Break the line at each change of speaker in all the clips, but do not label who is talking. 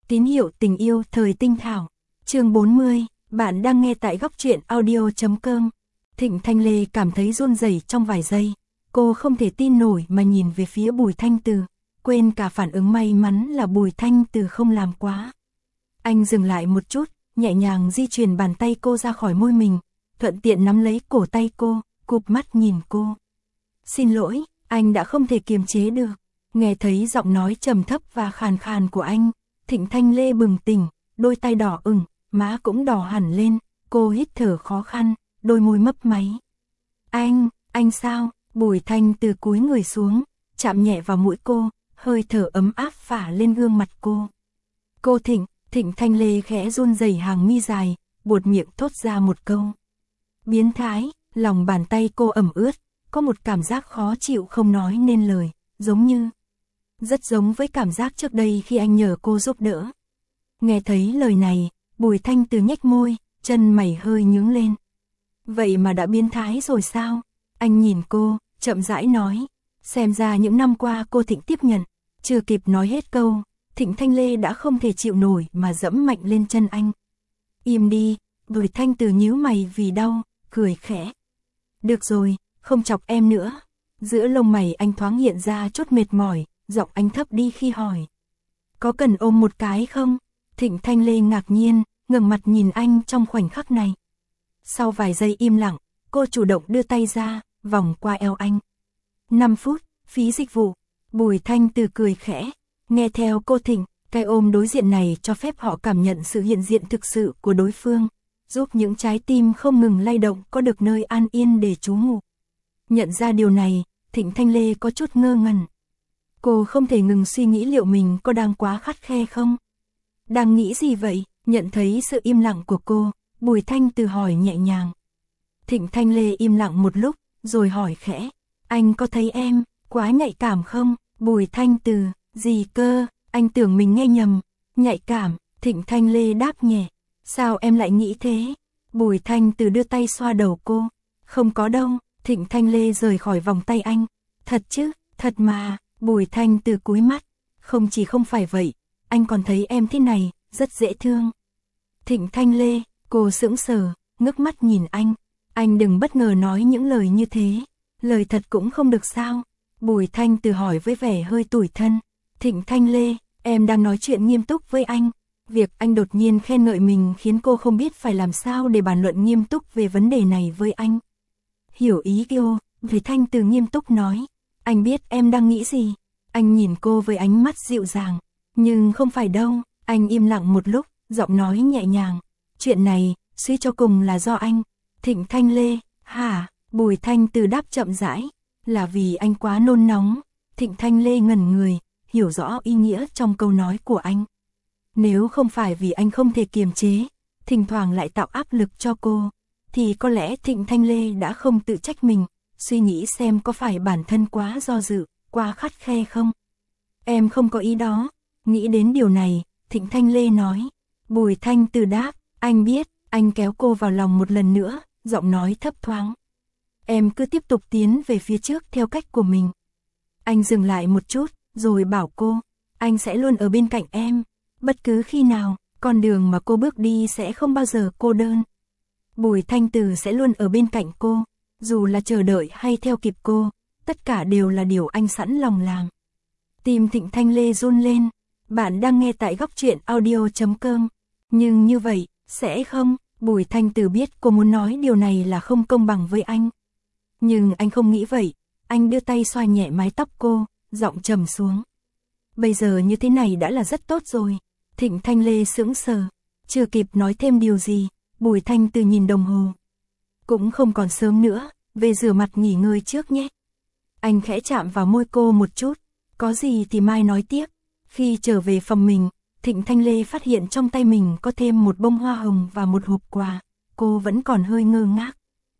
Tín hiệu tình yêu thời tinh thảo. Chương 40, bạn đang nghe tại góc truyện audio.com. Thịnh Thanh Lê cảm thấy run rẩy trong vài giây. Cô không thể tin nổi mà nhìn về phía Bùi Thanh Từ, quên cả phản ứng may mắn là Bùi Thanh Từ không làm quá. Anh dừng lại một chút, nhẹ nhàng di chuyển bàn tay cô ra khỏi môi mình, thuận tiện nắm lấy cổ tay cô, cụp mắt nhìn cô. Xin lỗi, anh đã không thể kiềm chế được. Nghe thấy giọng nói trầm thấp và khàn khàn của anh, Thịnh Thanh Lê bừng tỉnh, đôi tay đỏ ửng, má cũng đỏ hẳn lên, cô hít thở khó khăn, đôi môi mấp máy. Anh sao? Bùi Thanh Từ cúi người xuống, chạm nhẹ vào mũi cô, hơi thở ấm áp phả lên gương mặt cô. Cô Thịnh Thanh Lê khẽ run rẩy hàng mi dài, buột miệng thốt ra một câu. Biến thái, lòng bàn tay cô ẩm ướt, có một cảm giác khó chịu không nói nên lời, rất giống với cảm giác trước đây khi anh nhờ cô giúp đỡ. Nghe thấy lời này, Bùi Thanh Từ nhếch môi, chân mày hơi nhướng lên. Vậy mà đã biến thái rồi sao? Anh nhìn cô, chậm rãi nói. Xem ra những năm qua cô Thịnh tiếp nhận. Chưa kịp nói hết câu, Thịnh Thanh Lê đã không thể chịu nổi mà dẫm mạnh lên chân anh. Im đi, Bùi Thanh Từ nhíu mày vì đau, cười khẽ. Được rồi, không chọc em nữa. Giữa lông mày anh thoáng hiện ra chút mệt mỏi, giọng anh thấp đi khi hỏi. Có cần ôm một cái không? Thịnh Thanh Lê ngạc nhiên, ngẩng mặt nhìn anh trong khoảnh khắc này. Sau vài giây im lặng, cô chủ động đưa tay ra, vòng qua eo anh. 5 phút, phí dịch vụ. Bùi Thanh Từ cười khẽ. Nghe theo cô Thịnh, cái ôm đối diện này cho phép họ cảm nhận sự hiện diện thực sự của đối phương, giúp những trái tim không ngừng lay động có được nơi an yên để trú ngụ. Nhận ra điều này, Thịnh Thanh Lê có chút ngơ ngẩn. Cô không thể ngừng suy nghĩ liệu mình có đang quá khắt khe không? Đang nghĩ gì vậy? Nhận thấy sự im lặng của cô, Bùi Thanh Từ hỏi nhẹ nhàng. Thịnh Thanh Lê im lặng một lúc, rồi hỏi khẽ. Anh có thấy em quá nhạy cảm không? Bùi Thanh Từ, gì cơ? Anh tưởng mình nghe nhầm. Nhạy cảm, Thịnh Thanh Lê đáp nhẹ. Sao em lại nghĩ thế? Bùi Thanh Từ đưa tay xoa đầu cô. Không có đâu. Thịnh Thanh Lê rời khỏi vòng tay anh. Thật chứ, thật mà. Bùi Thanh Từ cúi mắt. Không chỉ không phải vậy, anh còn thấy em thế này, rất dễ thương. Thịnh Thanh Lê, cô sững sờ, ngước mắt nhìn anh. Anh đừng bất ngờ nói những lời như thế. Lời thật cũng không được sao? Bùi Thanh Từ hỏi với vẻ hơi tủi thân. Thịnh Thanh Lê, em đang nói chuyện nghiêm túc với anh. Việc anh đột nhiên khen ngợi mình khiến cô không biết phải làm sao để bàn luận nghiêm túc về vấn đề này với anh. Hiểu ý cô, Bùi Thanh Từ nghiêm túc nói. Anh biết em đang nghĩ gì. Anh nhìn cô với ánh mắt dịu dàng. Nhưng không phải đâu. Anh im lặng một lúc, giọng nói nhẹ nhàng. Chuyện này, suy cho cùng là do anh. Thịnh Thanh Lê, hả? Bùi Thanh Từ đáp chậm rãi. Là vì anh quá nôn nóng. Thịnh Thanh Lê ngẩn người, hiểu rõ ý nghĩa trong câu nói của anh. Nếu không phải vì anh không thể kiềm chế, thỉnh thoảng lại tạo áp lực cho cô, thì có lẽ Thịnh Thanh Lê đã không tự trách mình, suy nghĩ xem có phải bản thân quá do dự, quá khắt khe không. Em không có ý đó. Nghĩ đến điều này, Thịnh Thanh Lê nói. Bùi Thanh Từ đáp, anh biết. Anh kéo cô vào lòng một lần nữa, giọng nói thấp thoáng. Em cứ tiếp tục tiến về phía trước theo cách của mình. Anh dừng lại một chút, rồi bảo cô, anh sẽ luôn ở bên cạnh em. Bất cứ khi nào, con đường mà cô bước đi sẽ không bao giờ cô đơn. Bùi Thanh Từ sẽ luôn ở bên cạnh cô, dù là chờ đợi hay theo kịp cô, tất cả đều là điều anh sẵn lòng làm. Tim Thịnh Thanh Lê run lên. Bạn đang nghe tại góc truyện audio.com. Nhưng như vậy, sẽ không? Bùi Thanh Từ biết cô muốn nói điều này là không công bằng với anh. Nhưng anh không nghĩ vậy. Anh đưa tay xoa nhẹ mái tóc cô, giọng trầm xuống. Bây giờ như thế này đã là rất tốt rồi. Thịnh Thanh Lê sững sờ. Chưa kịp nói thêm điều gì, Bùi Thanh Từ nhìn đồng hồ. Cũng không còn sớm nữa, về rửa mặt nghỉ ngơi trước nhé. Anh khẽ chạm vào môi cô một chút. Có gì thì mai nói tiếp. Khi trở về phòng mình, Thịnh Thanh Lê phát hiện trong tay mình có thêm một bông hoa hồng và một hộp quà. Cô vẫn còn hơi ngơ ngác.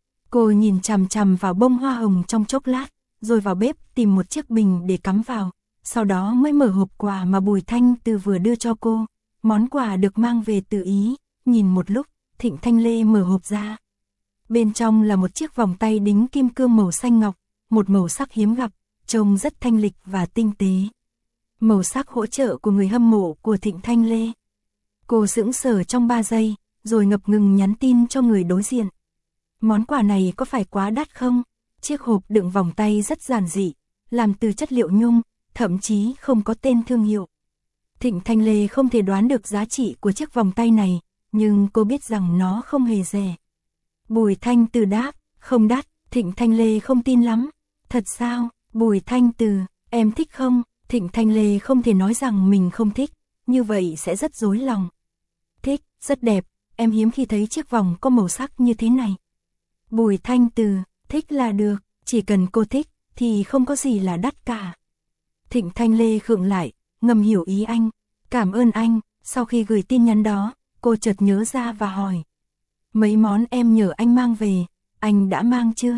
Cô nhìn chằm chằm vào bông hoa hồng trong chốc lát, rồi vào bếp tìm một chiếc bình để cắm vào. Sau đó mới mở hộp quà mà Bùi Thanh Từ vừa đưa cho cô. Món quà được mang về từ Ý. Nhìn một lúc, Thịnh Thanh Lê mở hộp ra. Bên trong là một chiếc vòng tay đính kim cương màu xanh ngọc, một màu sắc hiếm gặp, trông rất thanh lịch và tinh tế. Màu sắc hỗ trợ của người hâm mộ của Thịnh Thanh Lê. Cô sững sờ trong 3 giây, rồi ngập ngừng nhắn tin cho người đối diện. Món quà này có phải quá đắt không? Chiếc hộp đựng vòng tay rất giản dị, làm từ chất liệu nhung, thậm chí không có tên thương hiệu. Thịnh Thanh Lê không thể đoán được giá trị của chiếc vòng tay này, nhưng cô biết rằng nó không hề rẻ. Bùi Thanh Từ đáp, không đắt. Thịnh Thanh Lê không tin lắm. Thật sao? Bùi Thanh Từ, em thích không? Thịnh Thanh Lê không thể nói rằng mình không thích, như vậy sẽ rất rối lòng. Thích, rất đẹp, em hiếm khi thấy chiếc vòng có màu sắc như thế này. Bùi Thanh Từ, thích là được, chỉ cần cô thích, thì không có gì là đắt cả. Thịnh Thanh Lê khựng lại, ngầm hiểu ý anh. Cảm ơn anh. Sau khi gửi tin nhắn đó, cô chợt nhớ ra và hỏi. Mấy món em nhờ anh mang về, anh đã mang chưa?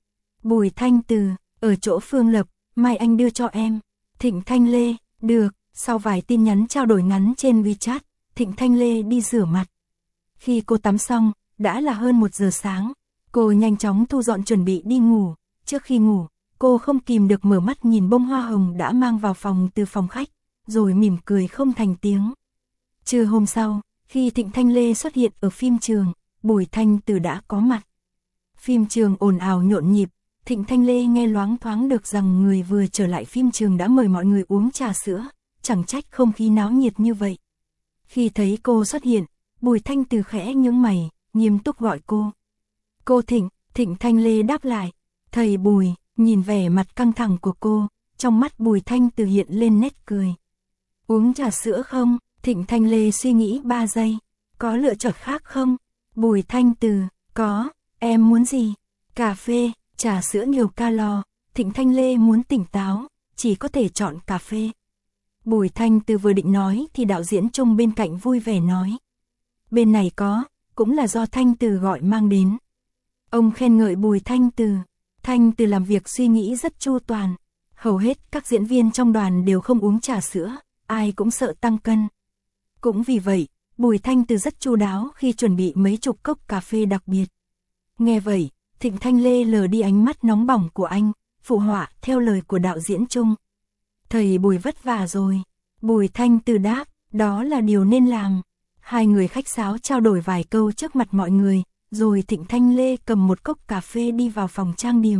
Bùi Thanh Từ, ở chỗ Phương Lập, mai anh đưa cho em. Thịnh Thanh Lê, được. Sau vài tin nhắn trao đổi ngắn trên WeChat, Thịnh Thanh Lê đi rửa mặt. Khi cô tắm xong, đã là hơn 1 giờ sáng. Cô nhanh chóng thu dọn chuẩn bị đi ngủ. Trước khi ngủ, cô không kìm được mở mắt nhìn bông hoa hồng đã mang vào phòng từ phòng khách, rồi mỉm cười không thành tiếng. Trưa hôm sau, khi Thịnh Thanh Lê xuất hiện ở phim trường, Bùi Thanh Từ đã có mặt. Phim trường ồn ào nhộn nhịp, Thịnh Thanh Lê nghe loáng thoáng được rằng người vừa trở lại phim trường đã mời mọi người uống trà sữa, chẳng trách không khí náo nhiệt như vậy. Khi thấy cô xuất hiện, Bùi Thanh Từ khẽ nhướng mày, nghiêm túc gọi cô. Cô Thịnh. Thịnh Thanh Lê đáp lại. Thầy Bùi. Nhìn vẻ mặt căng thẳng của cô, trong mắt Bùi Thanh Từ hiện lên nét cười. Uống trà sữa không? Thịnh Thanh Lê suy nghĩ 3 giây. Có lựa chọn khác không? Bùi Thanh Từ, có, em muốn gì? Cà phê, trà sữa nhiều calo. Thịnh Thanh Lê muốn tỉnh táo, chỉ có thể chọn cà phê. Bùi Thanh Từ vừa định nói thì đạo diễn Trung bên cạnh vui vẻ nói. Bên này có, cũng là do Thanh Từ gọi mang đến. Ông khen ngợi Bùi Thanh Từ. Thanh Từ làm việc suy nghĩ rất chu toàn. Hầu hết các diễn viên trong đoàn đều không uống trà sữa, ai cũng sợ tăng cân. Cũng vì vậy, Bùi Thanh Từ rất chu đáo khi chuẩn bị mấy chục cốc cà phê đặc biệt. Nghe vậy, Thịnh Thanh Lê lờ đi ánh mắt nóng bỏng của anh, phụ họa theo lời của đạo diễn Trung. Thầy Bùi vất vả rồi. Bùi Thanh Từ đáp, đó là điều nên làm. Hai người khách sáo trao đổi vài câu trước mặt mọi người, rồi Thịnh Thanh Lê cầm một cốc cà phê đi vào phòng trang điểm.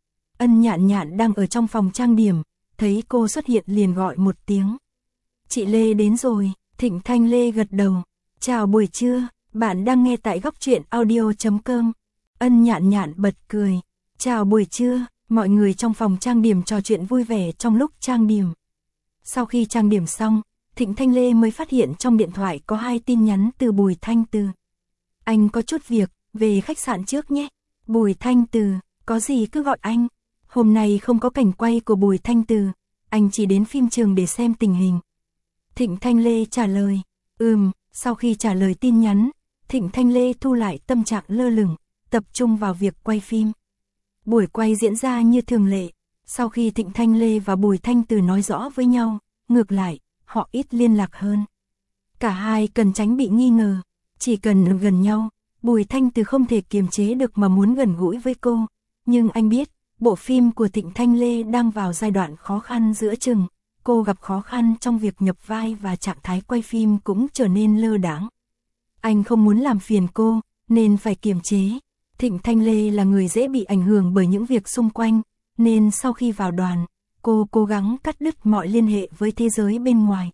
Ân Nhạn Nhạn đang ở trong phòng trang điểm, thấy cô xuất hiện liền gọi một tiếng. Chị Lê đến rồi. Thịnh Thanh Lê gật đầu. Chào buổi trưa, bạn đang nghe tại góc truyện audio.com. Ân Nhạn Nhạn bật cười. Chào buổi trưa, mọi người trong phòng trang điểm trò chuyện vui vẻ trong lúc trang điểm. Sau khi trang điểm xong, Thịnh Thanh Lê mới phát hiện trong điện thoại có 2 tin nhắn từ Bùi Thanh Từ. Anh có chút việc, về khách sạn trước nhé. Bùi Thanh Từ, có gì cứ gọi anh. Hôm nay không có cảnh quay của Bùi Thanh Từ, anh chỉ đến phim trường để xem tình hình. Thịnh Thanh Lê trả lời. Sau khi trả lời tin nhắn, Thịnh Thanh Lê thu lại tâm trạng lơ lửng, tập trung vào việc quay phim. Buổi quay diễn ra như thường lệ. Sau khi Thịnh Thanh Lê và Bùi Thanh Từ nói rõ với nhau, ngược lại, họ ít liên lạc hơn. Cả hai cần tránh bị nghi ngờ. Chỉ cần gần nhau, Bùi Thanh Từ không thể kiềm chế được mà muốn gần gũi với cô. Nhưng anh biết, bộ phim của Thịnh Thanh Lê đang vào giai đoạn khó khăn giữa chừng. Cô gặp khó khăn trong việc nhập vai và trạng thái quay phim cũng trở nên lơ đãng. Anh không muốn làm phiền cô, nên phải kiềm chế. Thịnh Thanh Lê là người dễ bị ảnh hưởng bởi những việc xung quanh, nên sau khi vào đoàn, cô cố gắng cắt đứt mọi liên hệ với thế giới bên ngoài.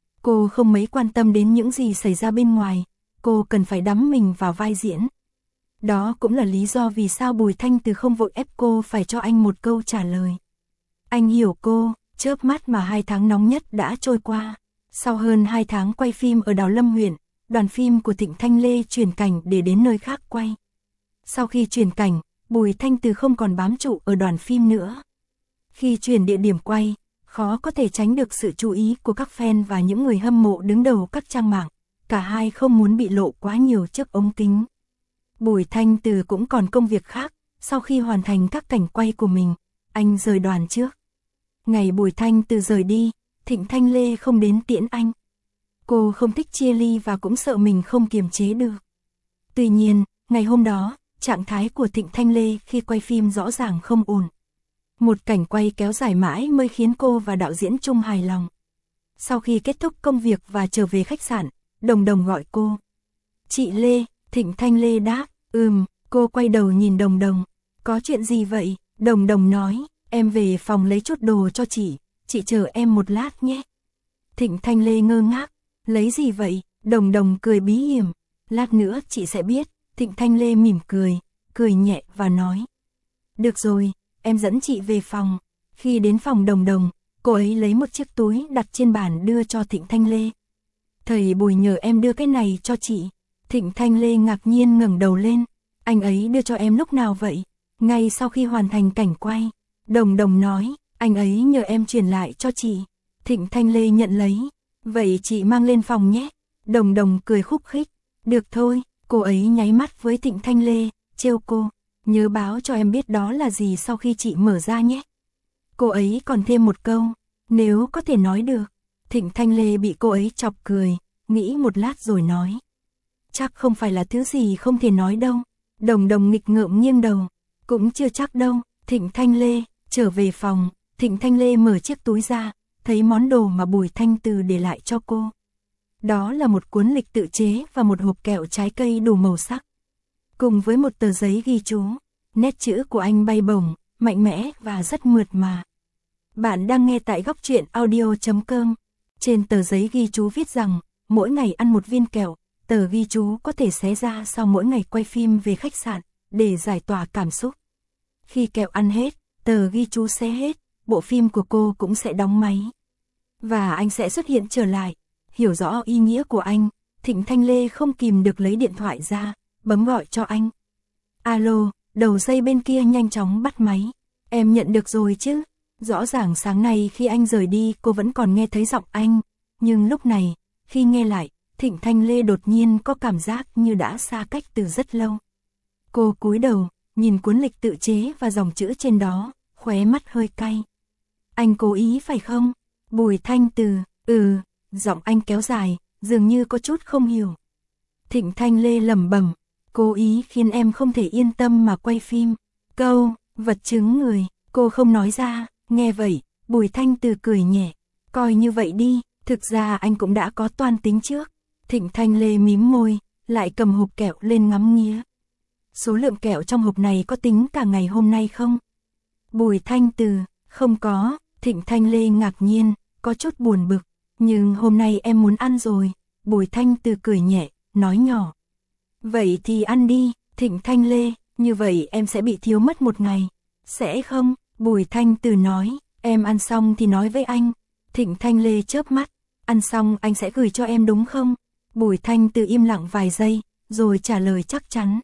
Cô không mấy quan tâm đến những gì xảy ra bên ngoài, cô cần phải đắm mình vào vai diễn. Đó cũng là lý do vì sao Bùi Thanh Từ không vội ép cô phải cho anh một câu trả lời. Anh hiểu cô. Chớp mắt mà 2 tháng nóng nhất đã trôi qua. Sau hơn 2 tháng quay phim ở Đào Lâm huyện, đoàn phim của Thịnh Thanh Lê chuyển cảnh để đến nơi khác quay. Sau khi chuyển cảnh, Bùi Thanh Từ không còn bám trụ ở đoàn phim nữa. Khi chuyển địa điểm quay, khó có thể tránh được sự chú ý của các fan và những người hâm mộ đứng đầu các trang mạng. Cả hai không muốn bị lộ quá nhiều trước ống kính. Bùi Thanh Từ cũng còn công việc khác. Sau khi hoàn thành các cảnh quay của mình, anh rời đoàn trước. Ngày Bùi Thanh Từ rời đi, Thịnh Thanh Lê không đến tiễn anh. Cô không thích chia ly và cũng sợ mình không kiềm chế được. Tuy nhiên, ngày hôm đó, trạng thái của Thịnh Thanh Lê khi quay phim rõ ràng không ổn. Một cảnh quay kéo dài mãi mới khiến cô và đạo diễn Trung hài lòng. Sau khi kết thúc công việc và trở về khách sạn, Đồng Đồng gọi cô. Chị Lê, Thịnh Thanh Lê đáp, cô quay đầu nhìn Đồng Đồng. Có chuyện gì vậy? Đồng Đồng nói, em về phòng lấy chút đồ cho chị chờ em một lát nhé. Thịnh Thanh Lê ngơ ngác, lấy gì vậy? Đồng Đồng cười bí hiểm, lát nữa chị sẽ biết. Thịnh Thanh Lê mỉm cười nhẹ và nói, được rồi, em dẫn chị về phòng. Khi đến phòng Đồng Đồng, cô ấy lấy một chiếc túi đặt trên bàn đưa cho Thịnh Thanh Lê. Thầy Bùi nhờ em đưa cái này cho chị. Thịnh Thanh Lê ngạc nhiên ngẩng đầu lên, anh ấy đưa cho em lúc nào vậy? Ngay sau khi hoàn thành cảnh quay. Đồng Đồng nói, anh ấy nhờ em truyền lại cho chị. Thịnh Thanh Lê nhận lấy, vậy chị mang lên phòng nhé. Đồng Đồng cười khúc khích, được thôi. Cô ấy nháy mắt với Thịnh Thanh Lê, trêu cô, nhớ báo cho em biết đó là gì sau khi chị mở ra nhé. Cô ấy còn thêm một câu, nếu có thể nói được. Thịnh Thanh Lê bị cô ấy chọc cười, nghĩ một lát rồi nói, chắc không phải là thứ gì không thể nói đâu. Đồng Đồng nghịch ngợm nghiêng đầu, cũng chưa chắc đâu. Thịnh Thanh Lê trở về phòng, Thịnh Thanh Lê mở chiếc túi ra, thấy món đồ mà Bùi Thanh Từ để lại cho cô. Đó là một cuốn lịch tự chế và một hộp kẹo trái cây đủ màu sắc. Cùng với một tờ giấy ghi chú, nét chữ của anh bay bổng, mạnh mẽ và rất mượt mà. Bạn đang nghe tại Góc Truyện Audio.com. Trên tờ giấy ghi chú viết rằng, mỗi ngày ăn một viên kẹo. Tờ ghi chú có thể xé ra sau mỗi ngày quay phim về khách sạn, để giải tỏa cảm xúc. Khi kẹo ăn hết, tờ ghi chú xé hết, bộ phim của cô cũng sẽ đóng máy. Và anh sẽ xuất hiện trở lại. Hiểu rõ ý nghĩa của anh, Thịnh Thanh Lê không kìm được lấy điện thoại ra, bấm gọi cho anh. Alo, đầu dây bên kia nhanh chóng bắt máy. Em nhận được rồi chứ? Rõ ràng sáng nay khi anh rời đi cô vẫn còn nghe thấy giọng anh. Nhưng lúc này, khi nghe lại, Thịnh Thanh Lê đột nhiên có cảm giác như đã xa cách từ rất lâu. Cô cúi đầu, nhìn cuốn lịch tự chế và dòng chữ trên đó, khóe mắt hơi cay. Anh cố ý phải không? Bùi Thanh Từ, giọng anh kéo dài, dường như có chút không hiểu. Thịnh Thanh Lê lẩm bẩm, cố ý khiến em không thể yên tâm mà quay phim. Câu, vật chứng người, cô không nói ra. Nghe vậy, Bùi Thanh Từ cười nhẹ, coi như vậy đi, thực ra anh cũng đã có toan tính trước. Thịnh Thanh Lê mím môi, lại cầm hộp kẹo lên ngắm nghía. Số lượng kẹo trong hộp này có tính cả ngày hôm nay không? Bùi Thanh Từ, không có. Thịnh Thanh Lê ngạc nhiên, có chút buồn bực, nhưng hôm nay em muốn ăn rồi. Bùi Thanh Từ cười nhẹ, nói nhỏ. Vậy thì ăn đi. Thịnh Thanh Lê, như vậy em sẽ bị thiếu mất một ngày. Sẽ không? Bùi Thanh Từ nói, em ăn xong thì nói với anh. Thịnh Thanh Lê chớp mắt, ăn xong anh sẽ gửi cho em đúng không? Bùi Thanh Từ im lặng vài giây, rồi trả lời chắc chắn.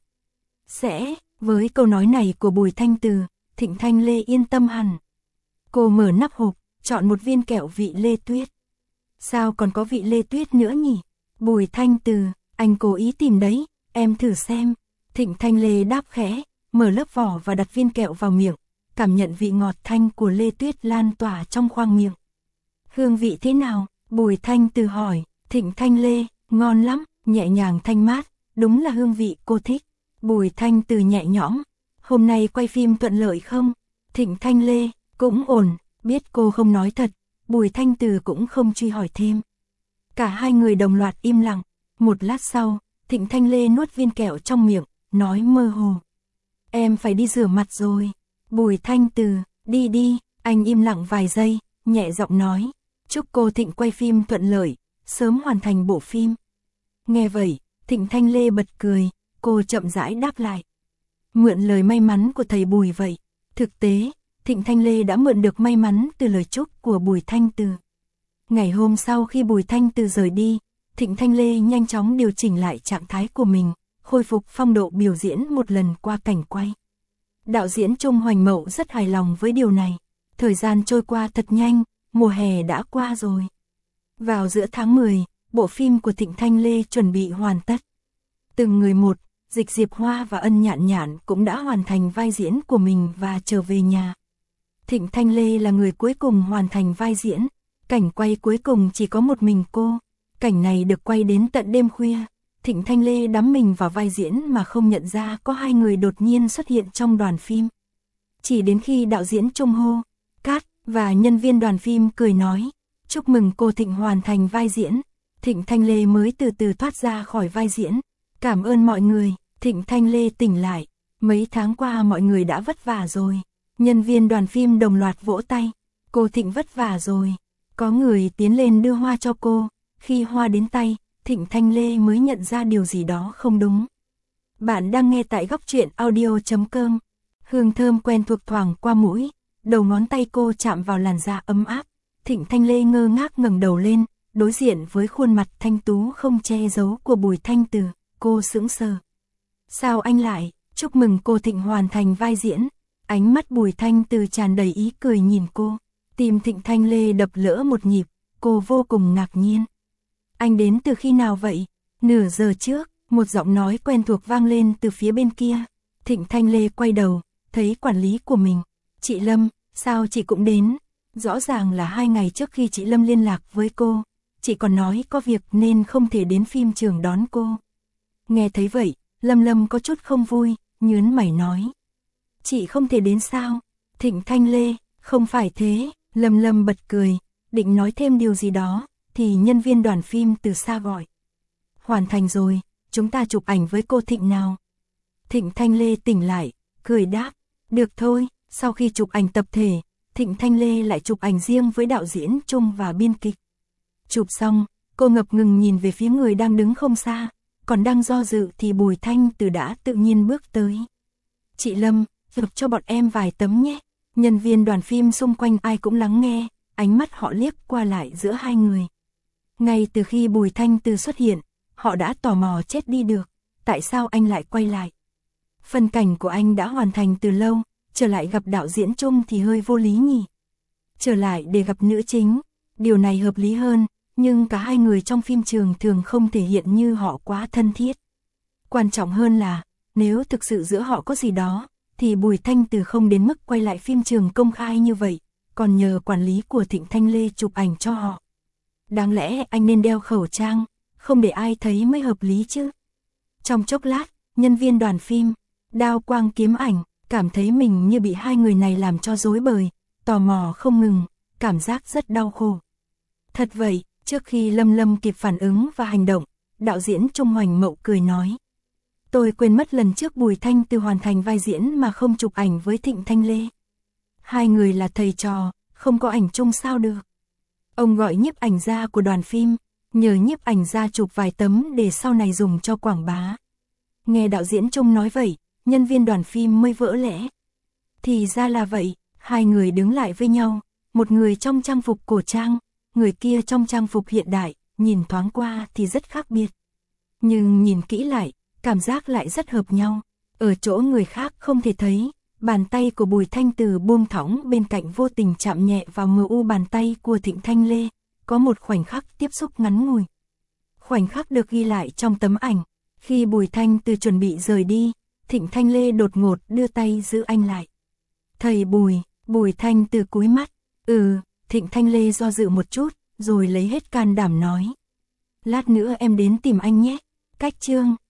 Sẽ. Với câu nói này của Bùi Thanh Từ, Thịnh Thanh Lê yên tâm hẳn. Cô mở nắp hộp, chọn một viên kẹo vị lê tuyết. Sao còn có vị lê tuyết nữa nhỉ? Bùi Thanh Từ, anh cố ý tìm đấy, em thử xem. Thịnh Thanh Lê đáp khẽ, mở lớp vỏ và đặt viên kẹo vào miệng, cảm nhận vị ngọt thanh của lê tuyết lan tỏa trong khoang miệng. Hương vị thế nào? Bùi Thanh Từ hỏi. Thịnh Thanh Lê, ngon lắm, nhẹ nhàng thanh mát, đúng là hương vị cô thích. Bùi Thanh Từ nhẹ nhõm, hôm nay quay phim thuận lợi không? Thịnh Thanh Lê, cũng ổn. Biết cô không nói thật, Bùi Thanh Từ cũng không truy hỏi thêm. Cả hai người đồng loạt im lặng. Một lát sau, Thịnh Thanh Lê nuốt viên kẹo trong miệng, nói mơ hồ. Em phải đi rửa mặt rồi. Bùi Thanh Từ, đi đi. Anh im lặng vài giây, nhẹ giọng nói. Chúc cô Thịnh quay phim thuận lợi, sớm hoàn thành bộ phim. Nghe vậy, Thịnh Thanh Lê bật cười, cô chậm rãi đáp lại. Mượn lời may mắn của thầy Bùi vậy. Thực tế, Thịnh Thanh Lê đã mượn được may mắn từ lời chúc của Bùi Thanh Từ. Ngày hôm sau khi Bùi Thanh Từ rời đi, Thịnh Thanh Lê nhanh chóng điều chỉnh lại trạng thái của mình, khôi phục phong độ biểu diễn một lần qua cảnh quay. Đạo diễn Trung Hoành Mậu rất hài lòng với điều này. Thời gian trôi qua thật nhanh, mùa hè đã qua rồi. Vào giữa tháng 10, bộ phim của Thịnh Thanh Lê chuẩn bị hoàn tất. Từng người một, Dịch Diệp Hoa và Ân Nhạn Nhạn cũng đã hoàn thành vai diễn của mình và trở về nhà. Thịnh Thanh Lê là người cuối cùng hoàn thành vai diễn. Cảnh quay cuối cùng chỉ có một mình cô. Cảnh này được quay đến tận đêm khuya. Thịnh Thanh Lê đắm mình vào vai diễn mà không nhận ra có hai người đột nhiên xuất hiện trong đoàn phim. Chỉ đến khi đạo diễn Trung hô, cắt, và nhân viên đoàn phim cười nói, Chúc mừng cô Thịnh hoàn thành vai diễn. Thịnh Thanh Lê mới từ từ thoát ra khỏi vai diễn. Cảm ơn mọi người. Thịnh Thanh Lê tỉnh lại. Mấy tháng qua mọi người đã vất vả rồi. Nhân viên đoàn phim đồng loạt vỗ tay. Cô Thịnh vất vả rồi. Có người tiến lên đưa hoa cho cô. Khi hoa đến tay, Thịnh Thanh Lê mới nhận ra điều gì đó không đúng. Bạn đang nghe tại góc truyện audio.com. Hương thơm quen thuộc thoảng qua mũi. Đầu ngón tay cô chạm vào làn da ấm áp. Thịnh Thanh Lê ngơ ngác ngẩng đầu lên, đối diện với khuôn mặt thanh tú không che giấu của Bùi Thanh Từ. Cô sững sờ. Sao anh lại? Chúc mừng cô Thịnh hoàn thành vai diễn. Ánh mắt Bùi Thanh Từ tràn đầy ý cười nhìn cô. Tim Thịnh Thanh Lê đập lỡ một nhịp. Cô vô cùng ngạc nhiên. Anh đến từ khi nào vậy? Nửa giờ trước, một giọng nói quen thuộc vang lên từ phía bên kia. Thịnh Thanh Lê quay đầu, thấy quản lý của mình. Chị Lâm, sao chị cũng đến? Rõ ràng là 2 ngày trước khi chị Lâm liên lạc với cô. Chị còn nói có việc nên không thể đến phim trường đón cô. Nghe thấy vậy, Lâm có chút không vui, nhớn mày nói. Chị không thể đến sao? Thịnh Thanh Lê, không phải thế. Lâm bật cười, định nói thêm điều gì đó, thì nhân viên đoàn phim từ xa gọi. Hoàn thành rồi, chúng ta chụp ảnh với cô Thịnh nào. Thịnh Thanh Lê tỉnh lại, cười đáp. Được thôi, sau khi chụp ảnh tập thể, Thịnh Thanh Lê lại chụp ảnh riêng với đạo diễn Trung và biên kịch. Chụp xong, cô ngập ngừng nhìn về phía người đang đứng không xa, còn đang do dự thì Bùi Thanh Từ đã tự nhiên bước tới. Chị Lâm, chụp cho bọn em vài tấm nhé. Nhân viên đoàn phim xung quanh ai cũng lắng nghe, ánh mắt họ liếc qua lại giữa hai người. Ngay từ khi Bùi Thanh Từ xuất hiện, họ đã tò mò chết đi được. Tại sao anh lại quay lại? Phân cảnh của anh đã hoàn thành từ lâu, trở lại gặp đạo diễn Trung thì hơi vô lý nhỉ. Trở lại để gặp nữ chính, điều này hợp lý hơn, nhưng cả hai người trong phim trường thường không thể hiện như họ quá thân thiết. Quan trọng hơn là, nếu thực sự giữa họ có gì đó, thì Bùi Thanh Từ không đến mức quay lại phim trường công khai như vậy, còn nhờ quản lý của Thịnh Thanh Lê chụp ảnh cho họ. Đáng lẽ anh nên đeo khẩu trang, không để ai thấy mới hợp lý chứ. Trong chốc lát, nhân viên đoàn phim, Đao Quang Kiếm Ảnh, cảm thấy mình như bị hai người này làm cho rối bời, tò mò không ngừng, cảm giác rất đau khổ. Thật vậy, trước khi Lâm kịp phản ứng và hành động, đạo diễn Trung Hoành Mậu cười nói. Tôi quên mất lần trước Bùi Thanh Từ hoàn thành vai diễn mà không chụp ảnh với Thịnh Thanh Lê. Hai người là thầy trò, không có ảnh chung sao được. Ông gọi nhiếp ảnh gia của đoàn phim, nhờ nhiếp ảnh gia chụp vài tấm để sau này dùng cho quảng bá. Nghe đạo diễn Trung nói vậy, nhân viên đoàn phim mới vỡ lẽ. Thì ra là vậy, hai người đứng lại với nhau, một người trong trang phục cổ trang, người kia trong trang phục hiện đại, nhìn thoáng qua thì rất khác biệt. Nhưng nhìn kỹ lại, cảm giác lại rất hợp nhau. Ở chỗ người khác không thể thấy, bàn tay của Bùi Thanh Từ buông thõng bên cạnh vô tình chạm nhẹ vào mu bàn tay của Thịnh Thanh Lê, có một khoảnh khắc tiếp xúc ngắn ngủi. Khoảnh khắc được ghi lại trong tấm ảnh, khi Bùi Thanh Từ chuẩn bị rời đi, Thịnh Thanh Lê đột ngột đưa tay giữ anh lại. Thầy Bùi, Bùi Thanh Từ cúi mắt. Thịnh Thanh Lê do dự một chút, rồi lấy hết can đảm nói. Lát nữa em đến tìm anh nhé. Cách chương